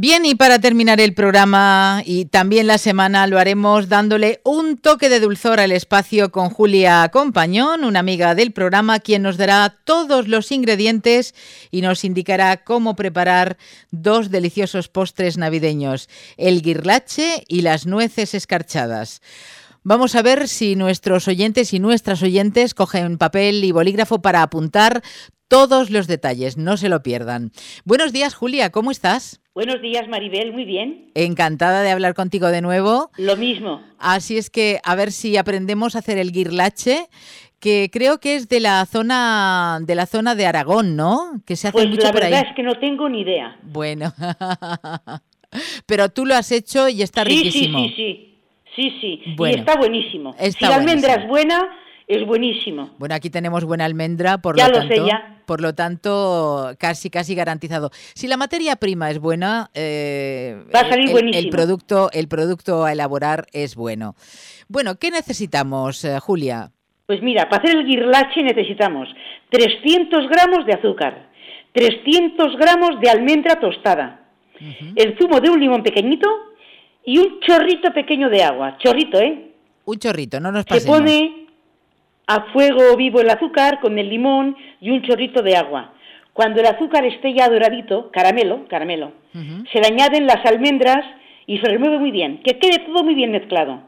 Bien, y para terminar el programa y también la semana lo haremos dándole un toque de dulzor al espacio con Julia Compañón, una amiga del programa, quien nos dará todos los ingredientes y nos indicará cómo preparar dos deliciosos postres navideños, el guirlache y las nueces escarchadas. Vamos a ver si nuestros oyentes y nuestras oyentes cogen papel y bolígrafo para apuntar todos los detalles, no se lo pierdan. Buenos días, Julia, ¿cómo estás? Buenos días, Maribel, muy bien. Encantada de hablar contigo de nuevo. Lo mismo. Así es que a ver si aprendemos a hacer el guirlache, que creo que es de la zona de Aragón, ¿no? Que se hace pues mucho por ahí. Pues la verdad es que no tengo ni idea. Bueno, pero tú lo has hecho y está riquísimo. Sí. Bueno, y está buenísimo. Está si la almendra buenísimo. es buena, es buenísimo. Bueno, aquí tenemos buena almendra, por lo tanto, casi garantizado. Si la materia prima es buena, va a salir buenísimo. El producto a elaborar es bueno. Bueno, ¿qué necesitamos, Julia? Pues mira, para hacer el guirlache necesitamos 300 gramos de azúcar, 300 gramos de almendra tostada, el zumo de un limón pequeñito y un chorrito pequeño de agua. Chorrito, ¿eh? Un chorrito, no nos pasemos. Se pone a fuego vivo el azúcar con el limón y un chorrito de agua. Cuando el azúcar esté ya doradito, caramelo, se le añaden las almendras y se remueve muy bien, que quede todo muy bien mezclado.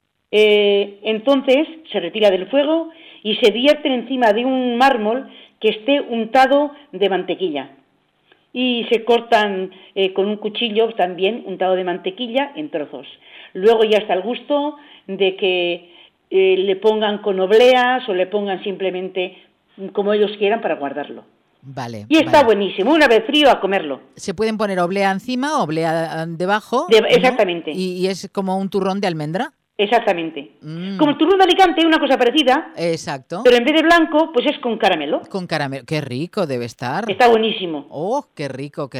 Entonces se retira del fuego y se vierte encima de un mármol que esté untado de mantequilla. Y se cortan con un cuchillo también untado de mantequilla en trozos. Luego ya está al gusto de que le pongan con obleas o le pongan simplemente como ellos quieran para guardarlo. Vale. Y está buenísimo, una vez frío a comerlo. Se pueden poner oblea encima, oblea debajo. Exactamente. ¿No? ¿Y es como un turrón de almendra? Exactamente. Como el turrón de Alicante, una cosa parecida. Exacto. Pero en vez de blanco, pues es con caramelo. Con caramelo. Qué rico debe estar. Está buenísimo. Oh, qué rico.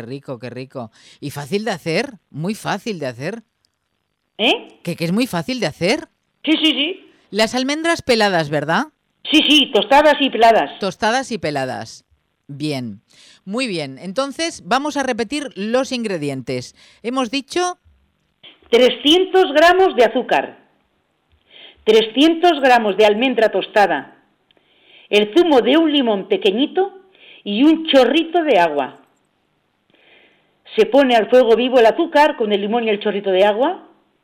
Y fácil de hacer, muy fácil de hacer. Que es muy fácil de hacer. Sí. Las almendras peladas, ¿verdad? Sí, tostadas y peladas. Tostadas y peladas. Bien, muy bien. Entonces, vamos a repetir los ingredientes. Hemos dicho 300 gramos de azúcar, 300 gramos de almendra tostada, el zumo de un limón pequeñito y un chorrito de agua. Se pone al fuego vivo el azúcar con el limón y el chorrito de agua.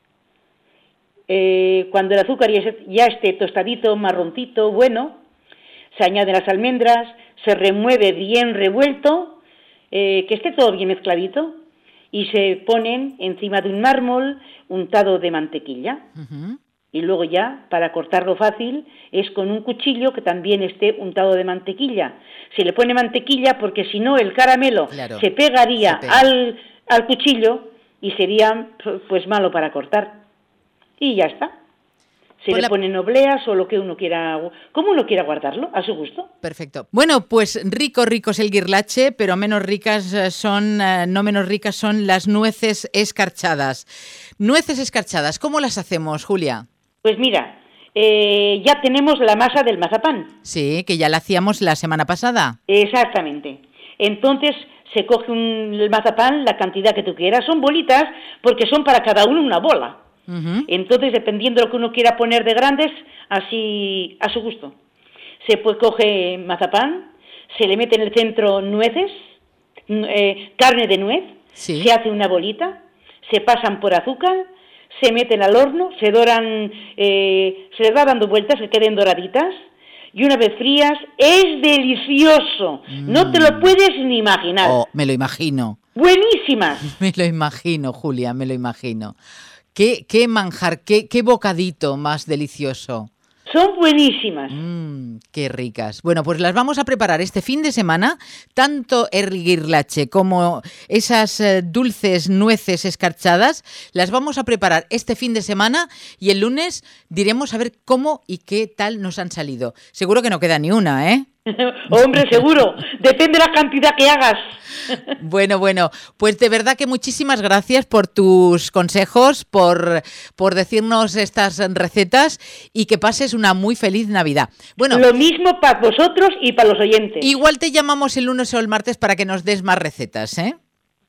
Cuando el azúcar ya esté tostadito, marroncito, bueno, se añaden las almendras, se remueve bien revuelto, que esté todo bien mezcladito, y se ponen encima de un mármol untado de mantequilla. Y luego ya, para cortarlo fácil, es con un cuchillo que también esté untado de mantequilla. Se le pone mantequilla porque si no el caramelo se pegaría al cuchillo y sería pues malo para cortar. Y ya está. Se le ponen obleas o lo que uno quiera, como uno quiera guardarlo, a su gusto. Perfecto. Bueno, pues rico es el guirlache, pero menos ricas son las nueces escarchadas. Nueces escarchadas, ¿cómo las hacemos, Julia? Pues mira, ya tenemos la masa del mazapán. Sí, que ya la hacíamos la semana pasada. Exactamente. Entonces se coge el mazapán, la cantidad que tú quieras, son bolitas, porque son para cada uno una bola. Entonces, dependiendo de lo que uno quiera poner de grandes, así a su gusto. Se coge mazapán, se le mete en el centro nueces, carne de nuez, se hace una bolita, se pasan por azúcar, se meten al horno, se doran, se les va dando vueltas, que queden doraditas, y una vez frías, es delicioso. No te lo puedes ni imaginar. Oh, me lo imagino. Buenísimas. Me lo imagino, Julia, me lo imagino. Qué manjar, qué bocadito más delicioso. Son buenísimas. Qué ricas. Bueno, pues las vamos a preparar este fin de semana, tanto el guirlache como esas dulces nueces escarchadas, las vamos a preparar este fin de semana y el lunes diremos a ver cómo y qué tal nos han salido. Seguro que no queda ni una, ¿eh? Hombre, seguro. Depende de la cantidad que hagas. Bueno, pues de verdad que muchísimas gracias por tus consejos, por decirnos estas recetas y que pases una muy feliz Navidad. Bueno, lo mismo para vosotros y para los oyentes. Igual te llamamos el lunes o el martes para que nos des más recetas, ¿eh?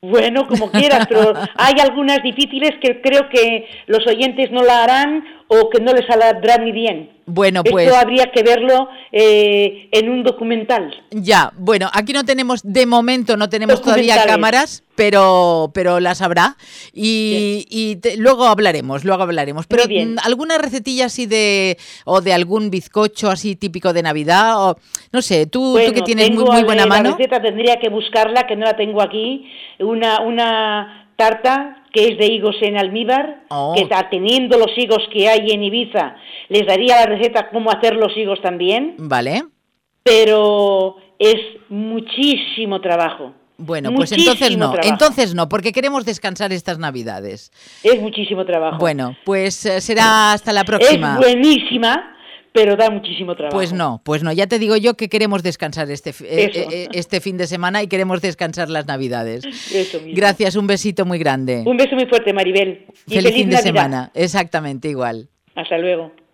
Bueno, como quieras, pero hay algunas difíciles que creo que los oyentes no la harán o que no les saldrá muy bien. Bueno, pues... Esto habría que verlo en un documental. Ya, bueno, aquí no tenemos, de momento no tenemos todavía cámaras, pero las habrá y luego hablaremos. Pero alguna recetilla así de algún bizcocho así típico de Navidad, o no sé, tú que tienes muy buena mano. La receta tendría que buscarla, que no la tengo aquí, una tarta que es de higos en almíbar, que teniendo los higos que hay en Ibiza, les daría la receta cómo hacer los higos también. Vale. Pero es muchísimo trabajo. Bueno, pues entonces no, porque queremos descansar estas Navidades. Es muchísimo trabajo. Bueno, pues será hasta la próxima. Es buenísima, pero da muchísimo trabajo. Pues no, ya te digo yo que queremos descansar este fin de semana y queremos descansar las Navidades. Eso mismo. Gracias, un besito muy grande. Un beso muy fuerte, Maribel. Feliz fin de semana, exactamente igual. Hasta luego.